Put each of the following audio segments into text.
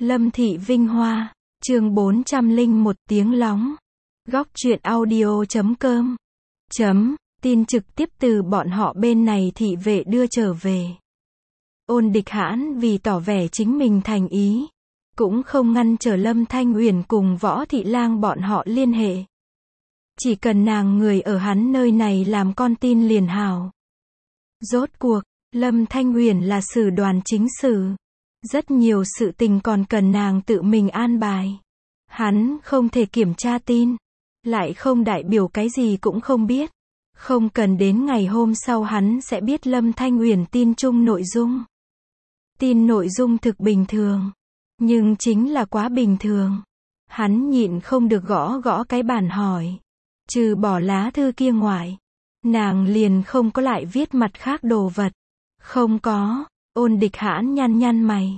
Lâm Thị Vinh Hoa, chương 401 tiếng lóng. Góc truyện audio.com. Tin trực tiếp từ bọn họ bên này thị vệ đưa trở về. Ôn Địch Hãn vì tỏ vẻ chính mình thành ý, cũng không ngăn trở Lâm Thanh Uyển cùng Võ Thị Lang bọn họ liên hệ. Chỉ cần nàng người ở hắn nơi này làm con tin liền hào. Rốt cuộc, Lâm Thanh Uyển là sử đoàn chính sử. Rất nhiều sự tình còn cần nàng tự mình an bài. Hắn không thể kiểm tra tin, lại không đại biểu cái gì cũng không biết. Không cần đến ngày hôm sau hắn sẽ biết Lâm Thanh Uyển tin chung nội dung. Tin nội dung thực bình thường, nhưng chính là quá bình thường. Hắn nhịn không được gõ gõ cái bàn hỏi. Trừ bỏ lá thư kia ngoại, nàng liền không có lại viết mặt khác đồ vật. Không có. Ôn Địch Hãn nhăn nhăn mày.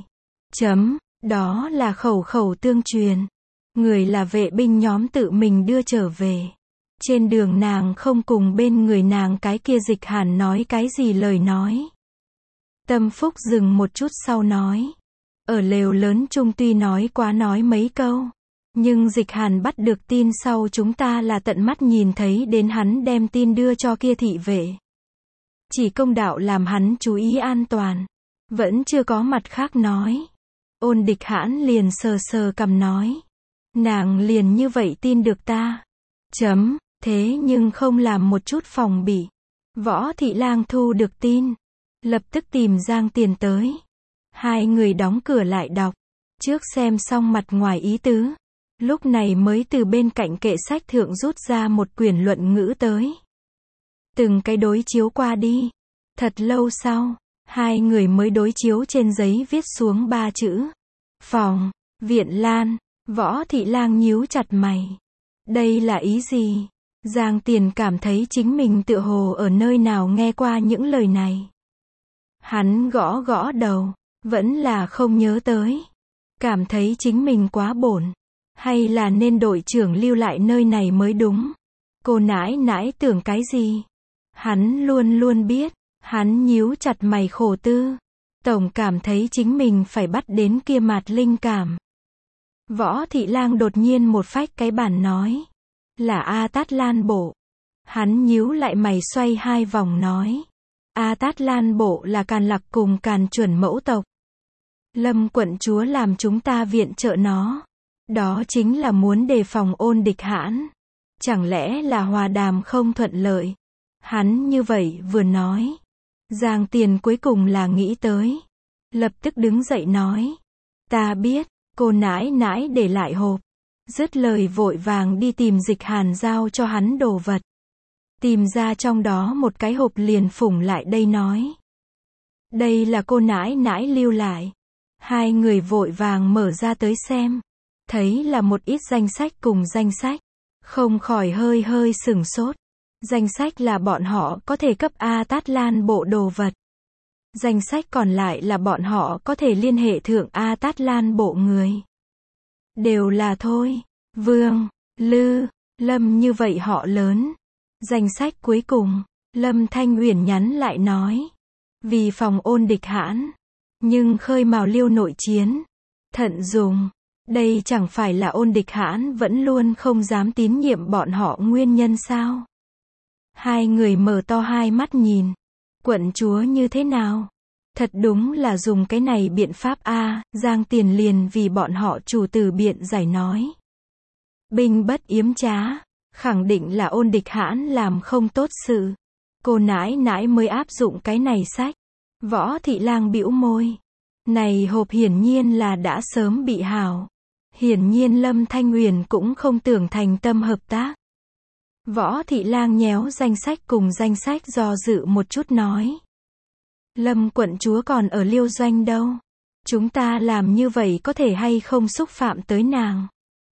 Đó là khẩu khẩu tương truyền. Người là vệ binh nhóm tự mình đưa trở về. Trên đường nàng không cùng bên người nàng cái kia Dịch Hàn nói cái gì lời nói. Tâm Phúc dừng một chút sau nói. Ở lều lớn chung tuy nói quá nói mấy câu. Nhưng Dịch Hàn bắt được tin sau chúng ta là tận mắt nhìn thấy đến hắn đem tin đưa cho kia thị vệ. Chỉ công đạo làm hắn chú ý an toàn. Vẫn chưa có mặt khác nói. Ôn Địch Hãn liền sờ sờ cằm nói. Nàng liền như vậy tin được ta. Thế nhưng không làm một chút phòng bị. Võ Thị Lang thu được tin. Lập tức tìm Giang Tiền tới. Hai người đóng cửa lại đọc. Trước xem xong mặt ngoài ý tứ. Lúc này mới từ bên cạnh kệ sách thượng rút ra một quyển luận ngữ tới. Từng cái đối chiếu qua đi. Thật lâu sau, hai người mới đối chiếu trên giấy viết xuống 3 chữ. Phòng, Viện Lan. Võ Thị Lang nhíu chặt mày. Đây là ý gì? Giang Tiền cảm thấy chính mình tựa hồ ở nơi nào nghe qua những lời này. Hắn gõ gõ đầu, vẫn là không nhớ tới. Cảm thấy chính mình quá bổn. Hay là nên đội trưởng lưu lại nơi này mới đúng. Cô nãi nãi tưởng cái gì? Hắn luôn luôn biết. Hắn nhíu chặt mày khổ tư. Tổng cảm thấy chính mình phải bắt đến kia mạt linh cảm. Võ Thị Lang đột nhiên một phách cái bàn nói. Là A Tát Lan Bộ. Hắn nhíu lại mày xoay hai vòng nói. A Tát Lan Bộ là Càn Lạc cùng Càn Chuẩn mẫu tộc. Lâm quận chúa làm chúng ta viện trợ nó. Đó chính là muốn đề phòng Ôn Địch Hãn. Chẳng lẽ là hòa đàm không thuận lợi? Hắn như vậy vừa nói. Giang Tiền cuối cùng là nghĩ tới. Lập tức đứng dậy nói. Ta biết, cô nãi nãi để lại hộp. Dứt lời vội vàng đi tìm Dịch Hàn giao cho hắn đồ vật. Tìm ra trong đó một cái hộp liền phủng lại đây nói. Đây là cô nãi nãi lưu lại. Hai người vội vàng mở ra tới xem. Thấy là một ít danh sách cùng danh sách. Không khỏi hơi hơi sửng sốt. Danh sách là bọn họ có thể cấp A Tát Lan Bộ đồ vật. Danh sách còn lại là bọn họ có thể liên hệ thượng A Tát Lan Bộ người. Đều là thôi. Vương, Lư, Lâm như vậy họ lớn. Danh sách cuối cùng, Lâm Thanh Uyển nhắn lại nói. Vì phòng Ôn Địch Hãn. Nhưng khơi mào liêu nội chiến. Thận dùng. Đây chẳng phải là Ôn Địch Hãn vẫn luôn không dám tín nhiệm bọn họ nguyên nhân sao? Hai người mở to hai mắt nhìn. Quận chúa như thế nào? Thật đúng là dùng cái này biện pháp a. Giang Tiền liền vì bọn họ chủ từ biện giải nói. Binh bất yếm trá. Khẳng định là Ôn Địch Hãn làm không tốt sự. Cô nãi nãi mới áp dụng cái này sách. Võ Thị Lang bĩu môi. Này hộp hiển nhiên là đã sớm bị hào. Hiển nhiên Lâm Thanh Uyển cũng không tưởng thành tâm hợp tác. Võ Thị Lang nhéo danh sách cùng danh sách do dự một chút nói. Lâm quận chúa còn ở Liêu Doanh đâu. Chúng ta làm như vậy có thể hay không xúc phạm tới nàng.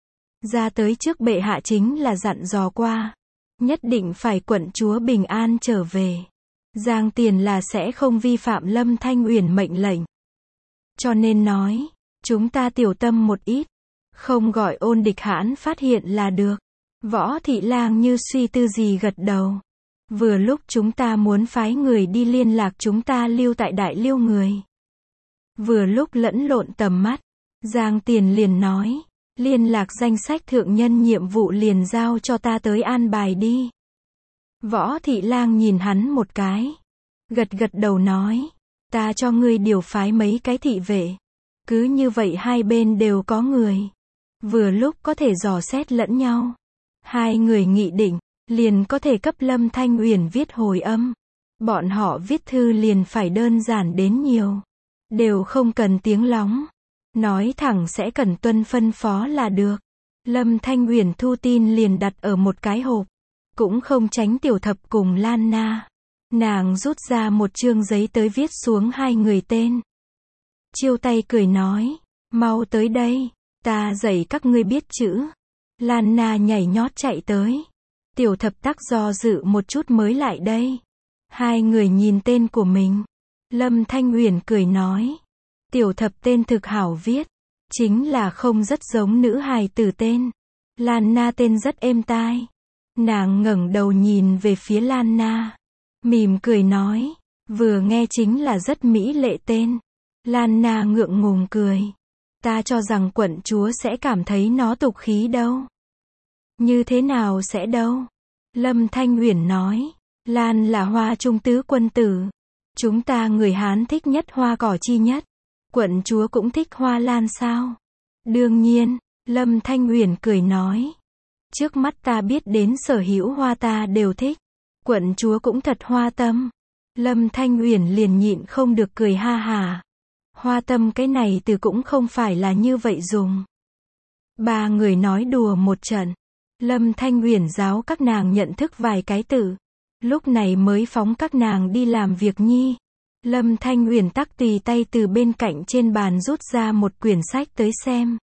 Ra tới trước bệ hạ chính là dặn dò qua. Nhất định phải quận chúa bình an trở về. Giang Tiền là sẽ không vi phạm Lâm Thanh Uyển mệnh lệnh. Cho nên nói, chúng ta tiểu tâm một ít. Không gọi Ôn Địch Hãn phát hiện là được. Võ Thị Lang như suy tư gì gật đầu. Vừa lúc chúng ta muốn phái người đi liên lạc chúng ta lưu tại Đại Liêu người. Vừa lúc lẫn lộn tầm mắt. Giang Tiền liền nói, liên lạc danh sách thượng nhân nhiệm vụ liền giao cho ta tới an bài đi. Võ Thị Lang nhìn hắn một cái, gật gật đầu nói, ta cho ngươi điều phái mấy cái thị vệ. Cứ như vậy hai bên đều có người. Vừa lúc có thể dò xét lẫn nhau. Hai người nghị định, liền có thể cấp Lâm Thanh Uyển viết hồi âm. Bọn họ viết thư liền phải đơn giản đến nhiều. Đều không cần tiếng lóng. Nói thẳng sẽ cần tuân phân phó là được. Lâm Thanh Uyển thu tin liền đặt ở một cái hộp. Cũng không tránh Tiểu Thập cùng Lan Na. Nàng rút ra một chương giấy tới viết xuống hai người tên. Chiêu tay cười nói, mau tới đây, ta dạy các ngươi biết chữ. Lan Na nhảy nhót chạy tới. Tiểu Thập tắc do dự một chút mới lại đây. Hai người nhìn tên của mình. Lâm Thanh Uyển cười nói, Tiểu Thập tên thực hảo viết, chính là không rất giống nữ hài tử tên. Lan Na tên rất êm tai. Nàng ngẩng đầu nhìn về phía Lan Na, mỉm cười nói, vừa nghe chính là rất mỹ lệ tên. Lan Na ngượng ngùng cười, ta cho rằng quận chúa sẽ cảm thấy nó tục khí đâu. Như thế nào sẽ đâu? Lâm Thanh Uyển nói, Lan là hoa trung tứ quân tử. Chúng ta người Hán thích nhất hoa cỏ chi nhất. Quận chúa cũng thích hoa lan sao? Đương nhiên, Lâm Thanh Uyển cười nói, trước mắt ta biết đến sở hữu hoa ta đều thích. Quận chúa cũng thật hoa tâm. Lâm Thanh Uyển liền nhịn không được cười ha hả. Hoa tâm cái này từ cũng không phải là như vậy dùng. Ba người nói đùa một trận. Lâm Thanh Uyển giáo các nàng nhận thức vài cái từ. Lúc này mới phóng các nàng đi làm việc nhi. Lâm Thanh Uyển tắc tùy tay từ bên cạnh trên bàn rút ra một quyển sách tới xem.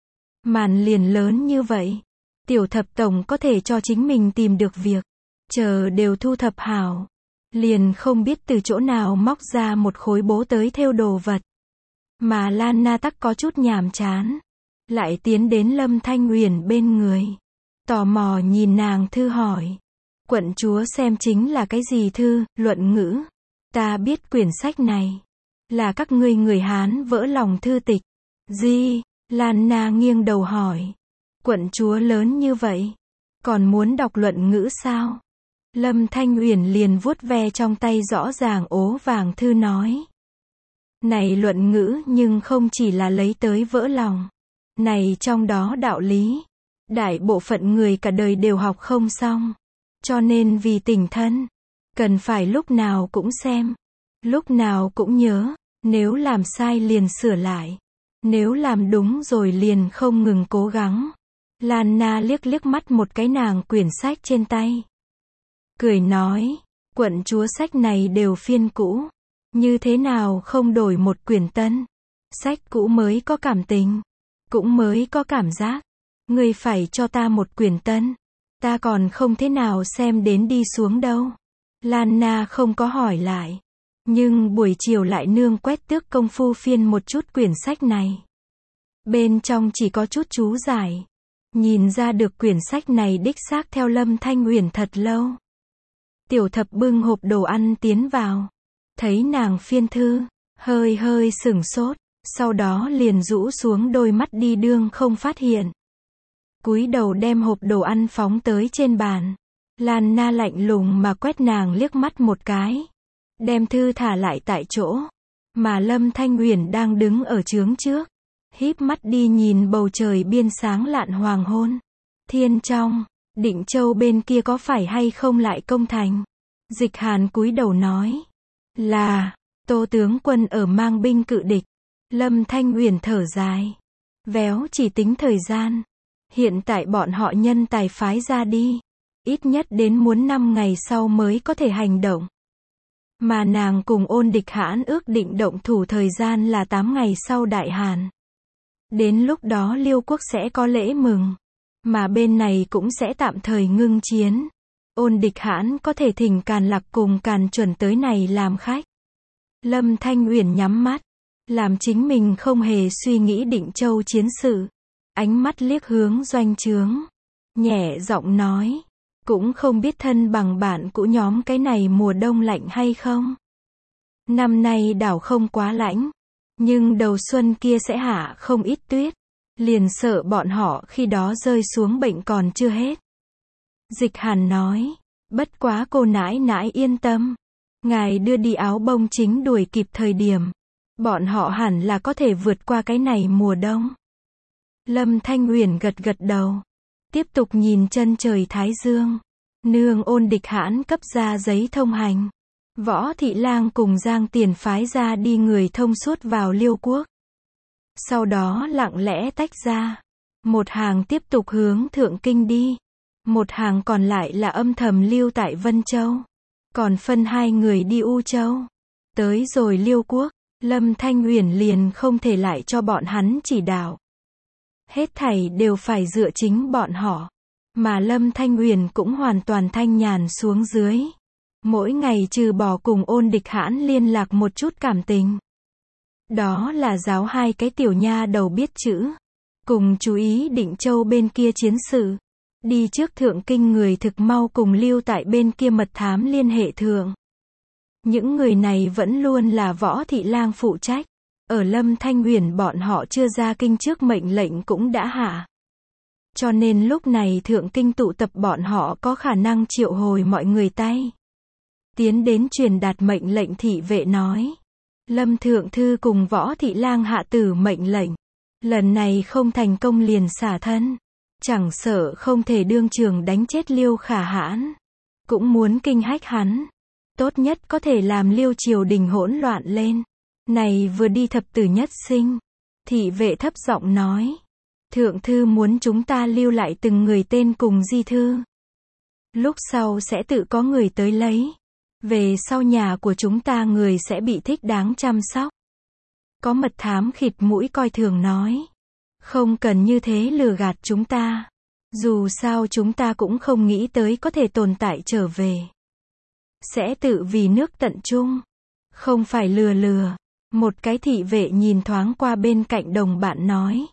Màn liền lớn như vậy. Tiểu Thập tổng có thể cho chính mình tìm được việc. Chờ đều thu thập hảo. Liền không biết từ chỗ nào móc ra một khối bố tới thêu đồ vật. Mà Lan Na tắc có chút nhàm chán. Lại tiến đến Lâm Thanh Uyển bên người. Tò mò nhìn nàng thư hỏi. Quận chúa xem chính là cái gì thư, luận ngữ. Ta biết quyển sách này. Là các ngươi người Hán vỡ lòng thư tịch. Gì? Lan Na nghiêng đầu hỏi. Quận chúa lớn như vậy. Còn muốn đọc luận ngữ sao? Lâm Thanh Uyển liền vuốt ve trong tay rõ ràng ố vàng thư nói. Này luận ngữ nhưng không chỉ là lấy tới vỡ lòng. Này trong đó đạo lý. Đại bộ phận người cả đời đều học không xong. Cho nên vì tình thân. Cần phải lúc nào cũng xem. Lúc nào cũng nhớ. Nếu làm sai liền sửa lại. Nếu làm đúng rồi liền không ngừng cố gắng. Lan Na liếc liếc mắt một cái nàng quyển sách trên tay. Cười nói, quận chúa sách này đều phiên cũ. Như thế nào không đổi một quyển tân? Sách cũ mới có cảm tình. Cũng mới có cảm giác. Ngươi phải cho ta một quyển tân. Ta còn không thế nào xem đến đi xuống đâu. Lan Na không có hỏi lại. Nhưng buổi chiều lại nương quét tước công phu phiên một chút quyển sách này. Bên trong chỉ có chút chú giải. Nhìn ra được quyển sách này đích xác theo Lâm Thanh Uyển thật lâu. Tiểu Thập bưng hộp đồ ăn tiến vào. Thấy nàng phiên thư, hơi hơi sửng sốt. Sau đó liền rũ xuống đôi mắt đi đương không phát hiện. Cúi đầu đem hộp đồ ăn phóng tới trên bàn. Lan Na lạnh lùng mà quét nàng liếc mắt một cái. Đem thư thả lại tại chỗ. Mà Lâm Thanh Uyển đang đứng ở chướng trước. Híp mắt đi nhìn bầu trời biên sáng lạn hoàng hôn. Thiên trong, Định Châu bên kia có phải hay không lại công thành? Dịch Hàn cúi đầu nói. Là, Tô tướng quân ở mang binh cự địch. Lâm Thanh Uyển thở dài. Véo chỉ tính thời gian. Hiện tại bọn họ nhân tài phái ra đi. Ít nhất đến muốn 5 ngày sau mới có thể hành động. Mà nàng cùng Ôn Địch Hãn ước định động thủ thời gian là 8 ngày sau Đại Hàn. Đến lúc đó Liêu quốc sẽ có lễ mừng. Mà bên này cũng sẽ tạm thời ngưng chiến. Ôn Địch Hãn có thể thỉnh Càn Lạc cùng Càn Chuẩn tới này làm khách. Lâm Thanh Uyển nhắm mắt. Làm chính mình không hề suy nghĩ Định Châu chiến sự. Ánh mắt liếc hướng doanh trướng. Nhẹ giọng nói. Cũng không biết thân bằng bạn cũ nhóm cái này mùa đông lạnh hay không. Năm nay đảo không quá lạnh. Nhưng đầu xuân kia sẽ hạ không ít tuyết. Liền sợ bọn họ khi đó rơi xuống bệnh còn chưa hết. Dịch Hàn nói, bất quá cô nãi nãi yên tâm. Ngài đưa đi áo bông chính đuổi kịp thời điểm. Bọn họ hẳn là có thể vượt qua cái này mùa đông. Lâm Thanh Uyển gật gật đầu. Tiếp tục nhìn chân trời thái dương. Nương Ôn Địch Hãn cấp ra giấy thông hành. Võ Thị Lang cùng Giang Tiền phái ra đi người thông suốt vào Liêu Quốc. Sau đó lặng lẽ tách ra. Một hàng tiếp tục hướng Thượng Kinh đi. Một hàng còn lại là âm thầm lưu tại Vân Châu. Còn phân hai người đi U Châu. Tới rồi Liêu Quốc, Lâm Thanh Uyển liền không thể lại cho bọn hắn chỉ đạo. Hết thảy đều phải dựa chính bọn họ. Mà Lâm Thanh Uyển cũng hoàn toàn thanh nhàn xuống dưới. Mỗi ngày trừ bỏ cùng Ôn Địch Hãn liên lạc một chút cảm tình. Đó là giáo hai cái tiểu nha đầu biết chữ. Cùng chú ý Định Châu bên kia chiến sự. Đi trước Thượng Kinh người thực mau cùng lưu tại bên kia mật thám liên hệ thượng. Những người này vẫn luôn là Võ Thị Lang phụ trách. Ở Lâm Thanh Uyển bọn họ chưa ra kinh trước mệnh lệnh cũng đã hạ. Cho nên lúc này Thượng Kinh tụ tập bọn họ có khả năng triệu hồi mọi người tay. Tiến đến truyền đạt mệnh lệnh thị vệ nói. Lâm Thượng Thư cùng Võ Thị Lang hạ tử mệnh lệnh. Lần này không thành công liền xả thân. Chẳng sợ không thể đương trường đánh chết Liêu Khả Hãn. Cũng muốn kinh hách hắn. Tốt nhất có thể làm Liêu triều đình hỗn loạn lên. Này vừa đi thập tử nhất sinh. Thị vệ thấp giọng nói. Thượng thư muốn chúng ta lưu lại từng người tên cùng di thư. Lúc sau sẽ tự có người tới lấy. Về sau nhà của chúng ta người sẽ bị thích đáng chăm sóc. Có mật thám khịt mũi coi thường nói. Không cần như thế lừa gạt chúng ta. Dù sao chúng ta cũng không nghĩ tới có thể tồn tại trở về. Sẽ tự vì nước tận trung. Không phải lừa. Một cái thị vệ nhìn thoáng qua bên cạnh đồng bạn nói.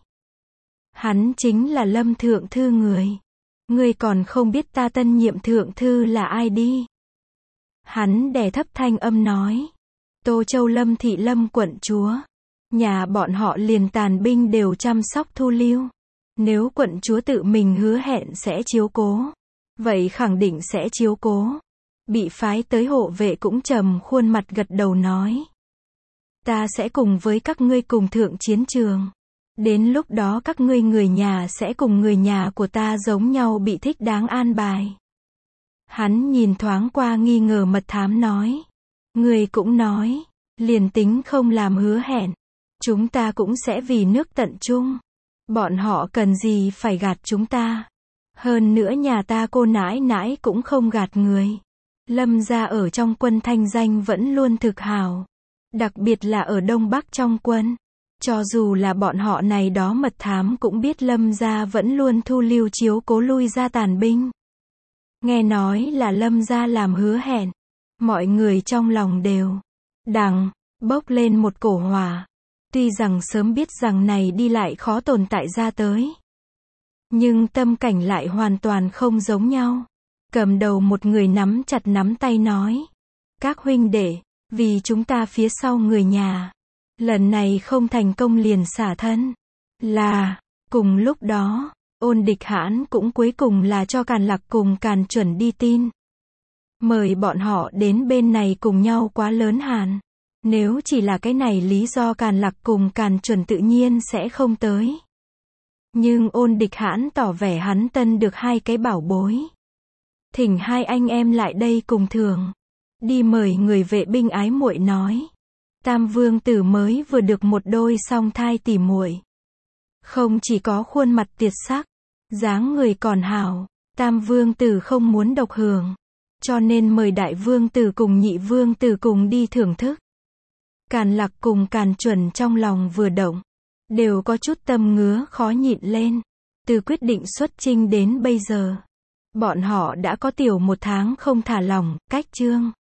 Hắn chính là Lâm Thượng Thư người. Ngươi còn không biết ta tân nhiệm Thượng Thư là ai đi. Hắn đè thấp thanh âm nói. Tô Châu Lâm Thị Lâm quận chúa. Nhà bọn họ liền tàn binh đều chăm sóc thu lưu. Nếu quận chúa tự mình hứa hẹn sẽ chiếu cố. Vậy khẳng định sẽ chiếu cố. Bị phái tới hộ vệ cũng trầm khuôn mặt gật đầu nói. Ta sẽ cùng với các ngươi cùng thượng chiến trường. Đến lúc đó các ngươi người nhà sẽ cùng người nhà của ta giống nhau bị thích đáng an bài. Hắn nhìn thoáng qua nghi ngờ mật thám nói. Người cũng nói. Liền tính không làm hứa hẹn. Chúng ta cũng sẽ vì nước tận trung. Bọn họ cần gì phải gạt chúng ta. Hơn nữa nhà ta cô nãi nãi cũng không gạt người. Lâm gia ở trong quân thanh danh vẫn luôn thực hào. Đặc biệt là ở Đông Bắc trong quân. Cho dù là bọn họ này đó mật thám cũng biết Lâm gia vẫn luôn thu lưu chiếu cố lui ra tàn binh. Nghe nói là Lâm gia làm hứa hẹn. Mọi người trong lòng đều bốc lên một cổ hỏa. Tuy rằng sớm biết rằng này đi lại khó tồn tại ra tới. Nhưng tâm cảnh lại hoàn toàn không giống nhau. Cầm đầu một người nắm chặt nắm tay nói. Các huynh đệ, vì chúng ta phía sau người nhà. Lần này không thành công liền xả thân. Cùng lúc đó, Ôn Địch Hãn cũng cuối cùng là cho Càn Lạc cùng Càn Chuẩn đi tin. Mời bọn họ đến bên này cùng nhau quá lớn hàn. Nếu chỉ là cái này lý do Càn Lạc cùng Càn Chuẩn tự nhiên sẽ không tới. Nhưng Ôn Địch Hãn tỏ vẻ hắn tân được hai cái bảo bối. Thỉnh hai anh em lại đây cùng thưởng. Đi mời người vệ binh ái muội nói. Tam vương tử mới vừa được một đôi song thai tỉ muội. Không chỉ có khuôn mặt tiệt sắc, dáng người còn hảo. Tam vương tử không muốn độc hưởng. Cho nên mời đại vương tử cùng nhị vương tử cùng đi thưởng thức. Càn Lạc cùng Càn Chuẩn trong lòng vừa động. Đều có chút tâm ngứa khó nhịn lên. Từ quyết định xuất chinh đến bây giờ. Bọn họ đã có tiểu 1 tháng không thả lỏng, cách chương.